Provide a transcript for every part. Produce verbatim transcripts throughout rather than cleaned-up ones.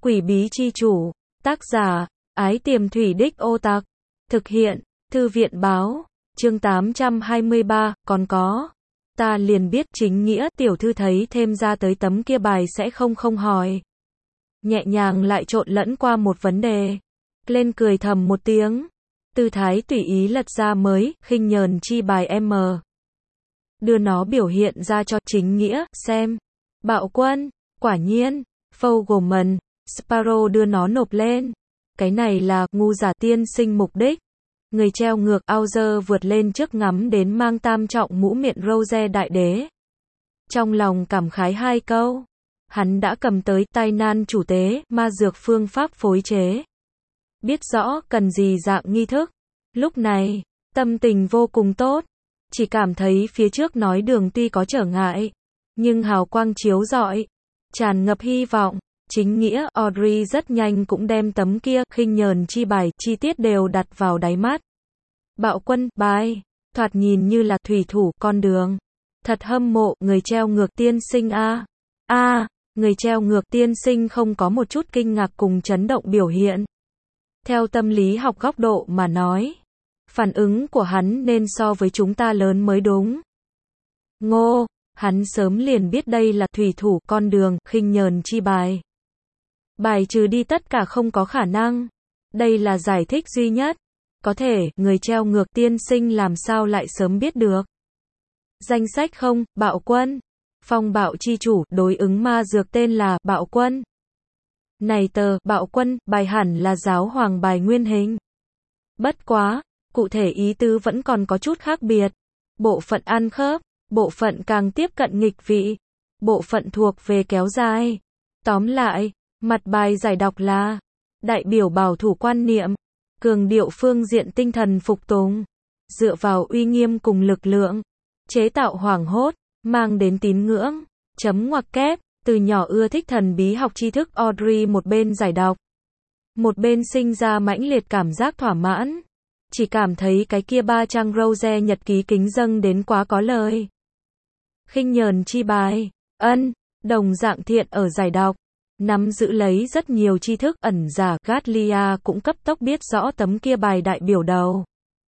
Quỷ bí chi chủ. Tác giả, Ái Tiềm Thủy Đích Ô Tặc. Thực hiện, Thư viện báo. Chương tám trăm hai mươi ba, còn có. Ta liền biết chính nghĩa, tiểu thư thấy thêm ra tới tấm kia bài sẽ không không hỏi. Nhẹ nhàng lại trộn lẫn qua một vấn đề. Lên cười thầm một tiếng. Tư thái tùy ý lật ra mới, khinh nhờn chi bài M. Đưa nó biểu hiện ra cho chính nghĩa, xem. Bạo quân, quả nhiên, Fogelman, Sparrow đưa nó nộp lên. Cái này là, ngu giả tiên sinh mục đích. Người treo ngược, Auger vượt lên trước ngắm đến mang tam trọng mũ miệng rose đại đế. Trong lòng cảm khái hai câu. Hắn đã cầm tới tay nan chủ tế, ma dược phương pháp phối chế. Biết rõ cần gì dạng nghi thức. Lúc này, tâm tình vô cùng tốt. Chỉ cảm thấy phía trước nói đường tuy có trở ngại, nhưng hào quang chiếu rọi, tràn ngập hy vọng. Chính nghĩa, Audrey rất nhanh cũng đem tấm kia, khinh nhờn chi bài, chi tiết đều đặt vào đáy mắt. Bạo quân, bài, thoạt nhìn như là thủy thủ, con đường. Thật hâm mộ, người treo ngược tiên sinh a. A, người treo ngược tiên sinh không có một chút kinh ngạc cùng chấn động biểu hiện. Theo tâm lý học góc độ mà nói, phản ứng của hắn nên so với chúng ta lớn mới đúng. Ngô, hắn sớm liền biết đây là thủy thủ, con đường, khinh nhờn chi bài. Bài trừ đi tất cả không có khả năng. Đây là giải thích duy nhất. Có thể, người treo ngược tiên sinh làm sao lại sớm biết được. Danh sách không, bạo quân. Phong bạo chi chủ, đối ứng ma dược tên là, bạo quân. Này tờ, bạo quân, bài hẳn là giáo hoàng bài nguyên hình. Bất quá, cụ thể ý tứ vẫn còn có chút khác biệt. Bộ phận ăn khớp, bộ phận càng tiếp cận nghịch vị, bộ phận thuộc về kéo dài. Tóm lại, mặt bài giải đọc là đại biểu bảo thủ quan niệm, cường điệu phương diện tinh thần phục tùng, dựa vào uy nghiêm cùng lực lượng, chế tạo hoảng hốt, mang đến tín ngưỡng. Chấm ngoặc kép, từ nhỏ ưa thích thần bí học tri thức Audrey một bên giải đọc, một bên sinh ra mãnh liệt cảm giác thỏa mãn. Chỉ cảm thấy cái kia ba trang rose nhật ký kính dâng đến quá có lời. Khinh nhờn chi bài, ân, đồng dạng thiện ở giải đọc. Nắm giữ lấy rất nhiều tri thức ẩn giả, Gatlia cũng cấp tốc biết rõ tấm kia bài đại biểu đầu.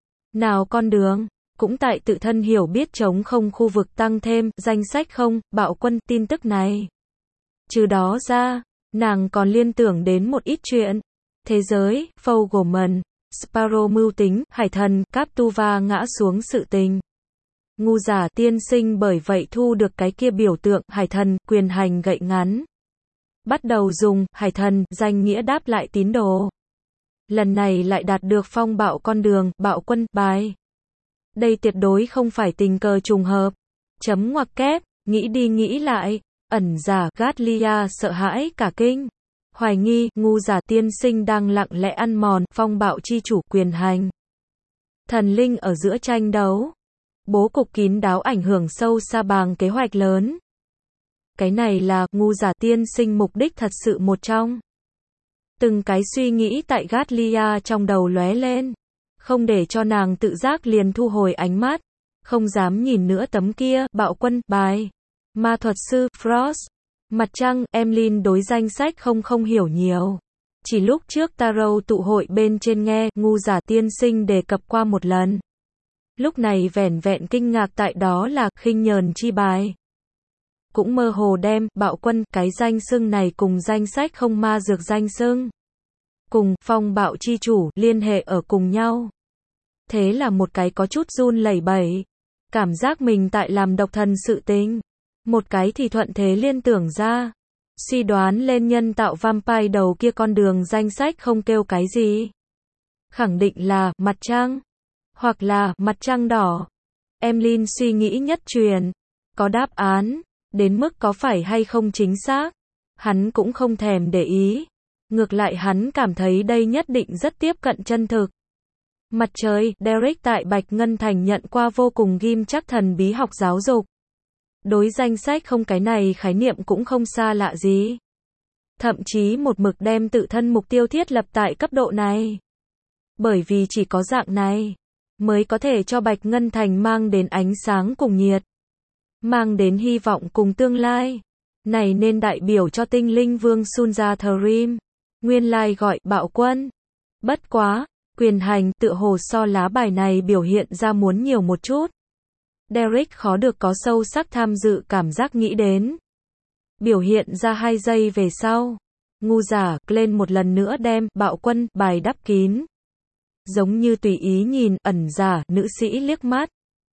Nào con đường, cũng tại tự thân hiểu biết chống không khu vực tăng thêm, danh sách không, bạo quân, tin tức này. Trừ đó ra, nàng còn liên tưởng đến một ít chuyện. Thế giới, Fogelman, Sparrow mưu tính, hải thần, Captuva ngã xuống sự tình. Ngu giả tiên sinh bởi vậy thu được cái kia biểu tượng, hải thần, quyền hành gậy ngắn. Bắt đầu dùng, hải thần, danh nghĩa đáp lại tín đồ. Lần này lại đạt được phong bạo con đường, bạo quân, bài. Đây tuyệt đối không phải tình cờ trùng hợp. Chấm ngoặc kép, nghĩ đi nghĩ lại, ẩn giả, Gatlia sợ hãi cả kinh. Hoài nghi, ngu giả tiên sinh đang lặng lẽ ăn mòn, phong bạo chi chủ, quyền hành. Thần linh ở giữa tranh đấu. Bố cục kín đáo ảnh hưởng sâu xa bàng kế hoạch lớn. Cái này là, ngu giả tiên sinh mục đích thật sự một trong. Từng cái suy nghĩ tại Gatlia trong đầu lóe lên. Không để cho nàng tự giác liền thu hồi ánh mắt. Không dám nhìn nữa tấm kia, bạo quân, bài. Ma thuật sư, Frost. Mặt trăng, Emlyn đối danh sách không không hiểu nhiều. Chỉ lúc trước Tarot tụ hội bên trên nghe, ngu giả tiên sinh đề cập qua một lần. Lúc này vẻn vẹn kinh ngạc tại đó là, khinh nhờn chi bài. Cũng mơ hồ đem, bạo quân, cái danh xưng này cùng danh sách không ma dược danh xưng. Cùng, phong bạo chi chủ, liên hệ ở cùng nhau. Thế là một cái có chút run lẩy bẩy. Cảm giác mình tại làm độc thần sự tình. Một cái thì thuận thế liên tưởng ra. Suy đoán lên nhân tạo vampire đầu kia con đường danh sách không kêu cái gì. Khẳng định là, mặt trăng. Hoặc là, mặt trăng đỏ. Emlyn suy nghĩ nhất truyền. Có đáp án. Đến mức có phải hay không chính xác. Hắn cũng không thèm để ý. Ngược lại hắn cảm thấy đây nhất định rất tiếp cận chân thực. Mặt trời, Derek tại Bạch Ngân Thành nhận qua vô cùng ghim chắc thần bí học giáo dục. Đối danh sách không cái này khái niệm cũng không xa lạ gì. Thậm chí một mực đem tự thân mục tiêu thiết lập tại cấp độ này. Bởi vì chỉ có dạng này, mới có thể cho Bạch Ngân Thành mang đến ánh sáng cùng nhiệt. Mang đến hy vọng cùng tương lai. Này nên đại biểu cho tinh linh vương Sunja Therim. Nguyên lai like gọi bạo quân. Bất quá, quyền hành tựa hồ so lá bài này biểu hiện ra muốn nhiều một chút. Derek khó được có sâu sắc tham dự cảm giác nghĩ đến. Biểu hiện ra hai giây về sau. Ngu giả, Glenn một lần nữa đem bạo quân bài đắp kín. Giống như tùy ý nhìn ẩn giả, nữ sĩ liếc mắt.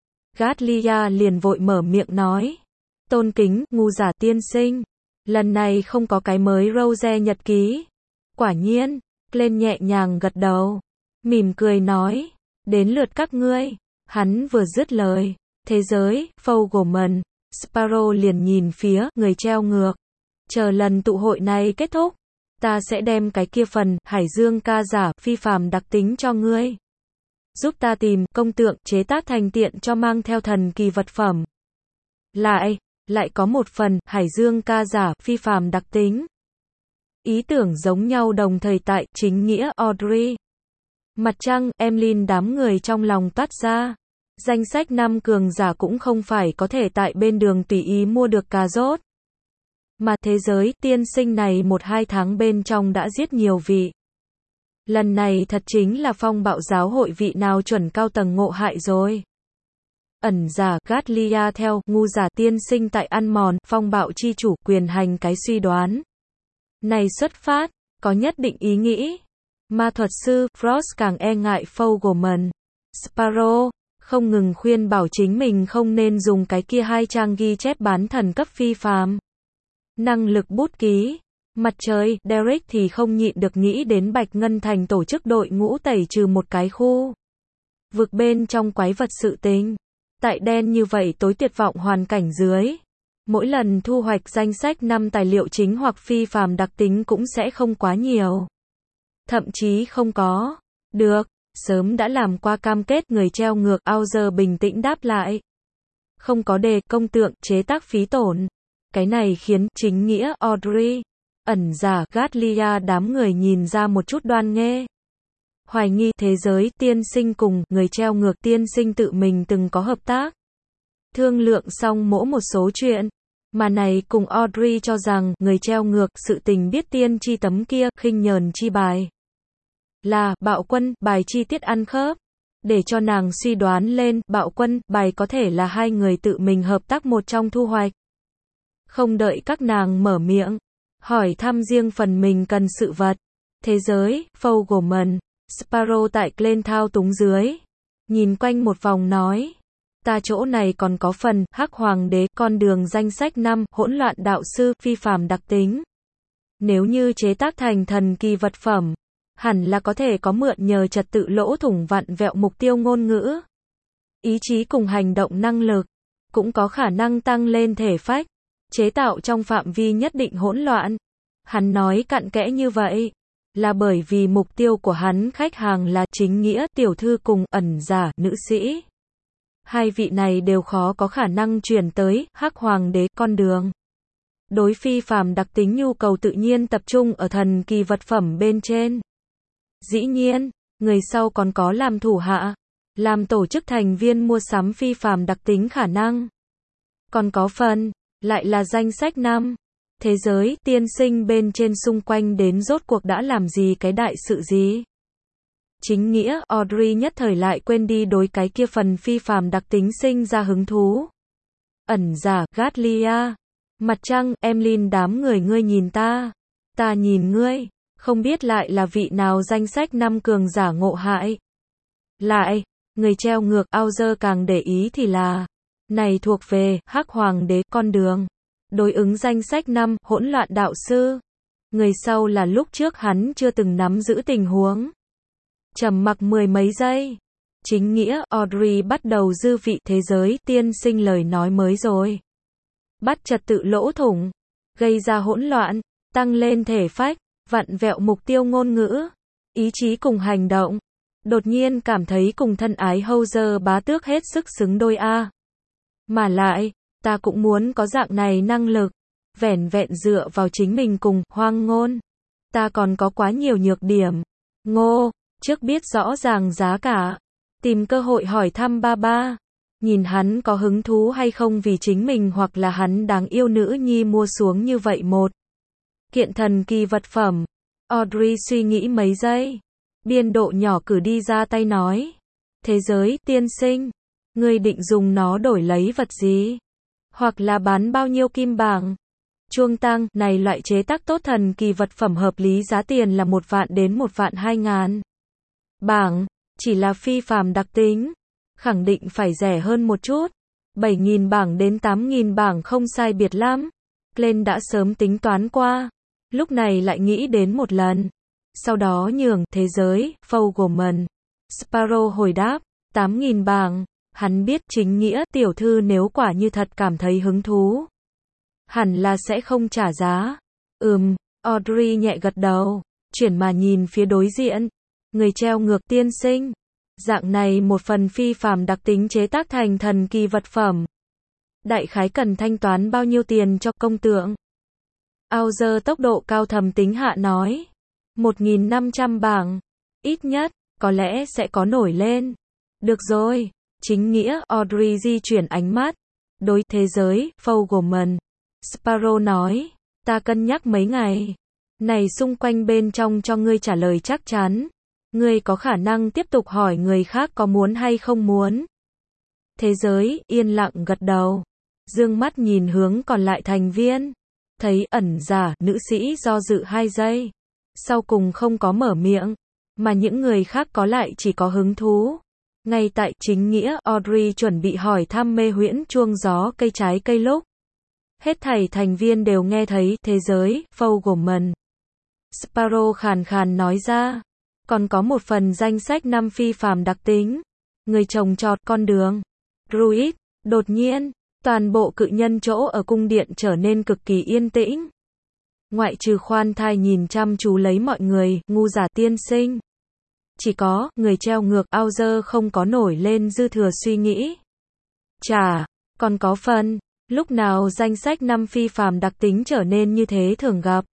Gatlia liền vội mở miệng nói. Tôn kính, ngu giả tiên sinh. Lần này không có cái mới Rose nhật ký. Quả nhiên, Glenn nhẹ nhàng gật đầu. Mỉm cười nói. Đến lượt các ngươi. Hắn vừa dứt lời. Thế giới, Fogelman, Sparrow liền nhìn phía người treo ngược. Chờ lần tụ hội này kết thúc. Ta sẽ đem cái kia phần Hải Dương ca giả phi phàm đặc tính cho ngươi. Giúp ta tìm công tượng chế tác thành tiện cho mang theo thần kỳ vật phẩm. Lại, lại có một phần Hải Dương ca giả phi phàm đặc tính. Ý tưởng giống nhau đồng thời tại chính nghĩa Audrey. Mặt trăng, Emlyn đám người trong lòng toát ra. Danh sách năm cường giả cũng không phải có thể tại bên đường tùy ý mua được cà rốt. Mà thế giới tiên sinh này một hai tháng bên trong đã giết nhiều vị. Lần này thật chính là phong bạo giáo hội vị nào chuẩn cao tầng ngộ hại rồi. Ẩn giả Gatlia theo ngu giả tiên sinh tại ăn mòn phong bạo chi chủ quyền hành cái suy đoán. Này xuất phát, có nhất định ý nghĩ. Ma thuật sư Frost càng e ngại Fogelman. Sparrow không ngừng khuyên bảo chính mình không nên dùng cái kia hai trang ghi chép bán thần cấp phi phàm. Năng lực bút ký. Mặt trời, Derek thì không nhịn được nghĩ đến Bạch Ngân Thành tổ chức đội ngũ tẩy trừ một cái khu vực bên trong quái vật sự tình. Tại đen như vậy tối tuyệt vọng hoàn cảnh dưới. Mỗi lần thu hoạch danh sách năm tài liệu chính hoặc phi phàm đặc tính cũng sẽ không quá nhiều. Thậm chí không có. Được, sớm đã làm qua cam kết người treo ngược Auger bình tĩnh đáp lại. Không có đề công tượng chế tác phí tổn. Cái này khiến chính nghĩa Audrey, ẩn giả Gatlia đám người nhìn ra một chút đoan nghê. Hoài nghi thế giới tiên sinh cùng người treo ngược tiên sinh tự mình từng có hợp tác. Thương lượng xong mỗi một số chuyện. Mà này cùng Audrey cho rằng người treo ngược sự tình biết tiên chi tấm kia khinh nhờn chi bài. Là bạo quân bài chi tiết ăn khớp. Để cho nàng suy đoán lên bạo quân bài có thể là hai người tự mình hợp tác một trong thu hoạch. Không đợi các nàng mở miệng. Hỏi thăm riêng phần mình cần sự vật. Thế giới, Fogelman, Sparrow tại Glenn thao túng dưới. Nhìn quanh một vòng nói. Ta chỗ này còn có phần Hắc Hoàng đế con đường danh sách năm hỗn loạn đạo sư phi phàm đặc tính. Nếu như chế tác thành thần kỳ vật phẩm. Hẳn là có thể có mượn nhờ trật tự lỗ thủng vặn vẹo mục tiêu ngôn ngữ. Ý chí cùng hành động năng lực. Cũng có khả năng tăng lên thể phách. Chế tạo trong phạm vi nhất định hỗn loạn. Hắn nói cặn kẽ như vậy. Là bởi vì mục tiêu của hắn khách hàng là chính nghĩa tiểu thư cùng ẩn giả nữ sĩ. Hai vị này đều khó có khả năng chuyển tới Hắc Hoàng đế con đường. Đối phi phàm đặc tính nhu cầu tự nhiên tập trung ở thần kỳ vật phẩm bên trên. Dĩ nhiên, người sau còn có làm thủ hạ, làm tổ chức thành viên mua sắm phi phàm đặc tính khả năng. Còn có phần, lại là danh sách năm. Thế giới tiên sinh bên trên xung quanh đến rốt cuộc đã làm gì cái đại sự gì. Chính nghĩa Audrey nhất thời lại quên đi đối cái kia phần phi phàm đặc tính sinh ra hứng thú. Ẩn giả Gatlia, mặt trăng Emlyn đám người ngươi nhìn ta, ta nhìn ngươi, không biết lại là vị nào danh sách năm cường giả ngộ hại. Lại, người treo ngược Auger càng để ý thì là, này thuộc về Hắc Hoàng đế con đường. Đối ứng danh sách năm hỗn loạn đạo sư. Người sau là lúc trước hắn chưa từng nắm giữ tình huống. Trầm mặc mười mấy giây. Chính nghĩa Audrey bắt đầu dư vị thế giới tiên sinh lời nói mới rồi. Bắt trật tự lỗ thủng. Gây ra hỗn loạn. Tăng lên thể phách. Vặn vẹo mục tiêu ngôn ngữ. Ý chí cùng hành động. Đột nhiên cảm thấy cùng thân ái Hauser bá tước hết sức xứng đôi a. Mà lại, ta cũng muốn có dạng này năng lực. Vẻn vẹn dựa vào chính mình cùng hoang ngôn. Ta còn có quá nhiều nhược điểm. Ngô, trước biết rõ ràng giá cả. Tìm cơ hội hỏi thăm ba ba. Nhìn hắn có hứng thú hay không vì chính mình hoặc là hắn đáng yêu nữ nhi mua xuống như vậy một kiện thần kỳ vật phẩm. Audrey suy nghĩ mấy giây. Biên độ nhỏ cử đi ra tay nói. Thế giới, tiên sinh. Ngươi định dùng nó đổi lấy vật gì? Hoặc là bán bao nhiêu kim bảng? Chuông tăng, này loại chế tác tốt thần kỳ vật phẩm hợp lý giá tiền là một vạn đến một vạn hai ngàn. Bảng, chỉ là phi phàm đặc tính. Khẳng định phải rẻ hơn một chút. bảy nghìn bảng đến tám nghìn bảng không sai biệt lắm. Glenn đã sớm tính toán qua. Lúc này lại nghĩ đến một lần. Sau đó nhường, thế giới, Fogelman. Sparrow hồi đáp, tám nghìn bảng. Hắn biết chính nghĩa, tiểu thư nếu quả như thật cảm thấy hứng thú. Hẳn là sẽ không trả giá. Ừm, Audrey nhẹ gật đầu. Chuyển mà nhìn phía đối diện. Người treo ngược tiên sinh. Dạng này một phần phi phàm đặc tính chế tác thành thần kỳ vật phẩm. Đại khái cần thanh toán bao nhiêu tiền cho công tượng? Auger tốc độ cao thầm tính hạ nói. một nghìn năm trăm bảng. Ít nhất, có lẽ sẽ có nổi lên. Được rồi. Chính nghĩa, Audrey di chuyển ánh mắt. Đối thế giới, Fogelman. Sparrow nói. Ta cân nhắc mấy ngày. Này xung quanh bên trong cho ngươi trả lời chắc chắn. Ngươi có khả năng tiếp tục hỏi người khác có muốn hay không muốn. Thế giới, yên lặng gật đầu. Dương mắt nhìn hướng còn lại thành viên. Thấy ẩn giả, nữ sĩ do dự hai giây. Sau cùng không có mở miệng. Mà những người khác có lại chỉ có hứng thú. Ngay tại chính nghĩa, Audrey chuẩn bị hỏi thăm mê huyễn chuông gió cây trái cây lúc. Hết thảy thành viên đều nghe thấy thế giới, Fogelman. Sparrow khàn khàn nói ra. Còn có một phần danh sách năm phi phàm đặc tính. Người trồng trọt con đường. Druid. Đột nhiên, toàn bộ cự nhân chỗ ở cung điện trở nên cực kỳ yên tĩnh. Ngoại trừ khoan thai nhìn chăm chú lấy mọi người, ngu giả tiên sinh. Chỉ có, người treo ngược Auger không có nổi lên dư thừa suy nghĩ. Chà, còn có phần, lúc nào danh sách năm phi phàm đặc tính trở nên như thế thường gặp.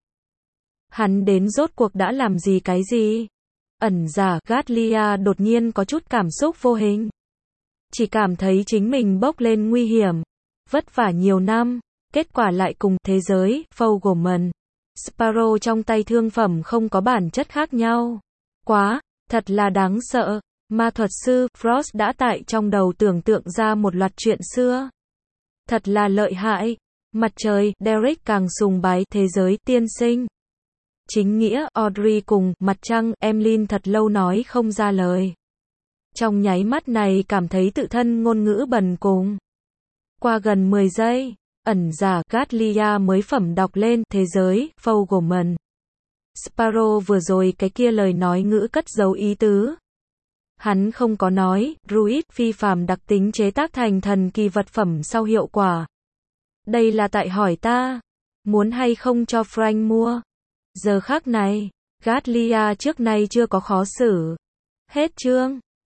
Hắn đến rốt cuộc đã làm gì cái gì? Ẩn giả, Gatlia đột nhiên có chút cảm xúc vô hình. Chỉ cảm thấy chính mình bốc lên nguy hiểm. Vất vả nhiều năm, kết quả lại cùng thế giới, Fogelman. Sparrow trong tay thương phẩm không có bản chất khác nhau. Quá, thật là đáng sợ. Ma thuật sư, Frost đã tại trong đầu tưởng tượng ra một loạt chuyện xưa. Thật là lợi hại. Mặt trời, Derek càng sùng bái thế giới, tiên sinh. Chính nghĩa, Audrey cùng, mặt trăng, Emlyn thật lâu nói không ra lời. Trong nháy mắt này cảm thấy tự thân ngôn ngữ bần cùng. Qua gần mười giây, ẩn giả, Gatlia mới phẩm đọc lên, thế giới, Fogelman. Sparrow vừa rồi cái kia lời nói ngữ cất giấu ý tứ. Hắn không có nói, Druid, phi phàm đặc tính chế tác thành thần kỳ vật phẩm sau hiệu quả. Đây là tại hỏi ta, muốn hay không cho Frank mua. Giờ khác này, Gatlia trước nay chưa có khó xử. Hết chương.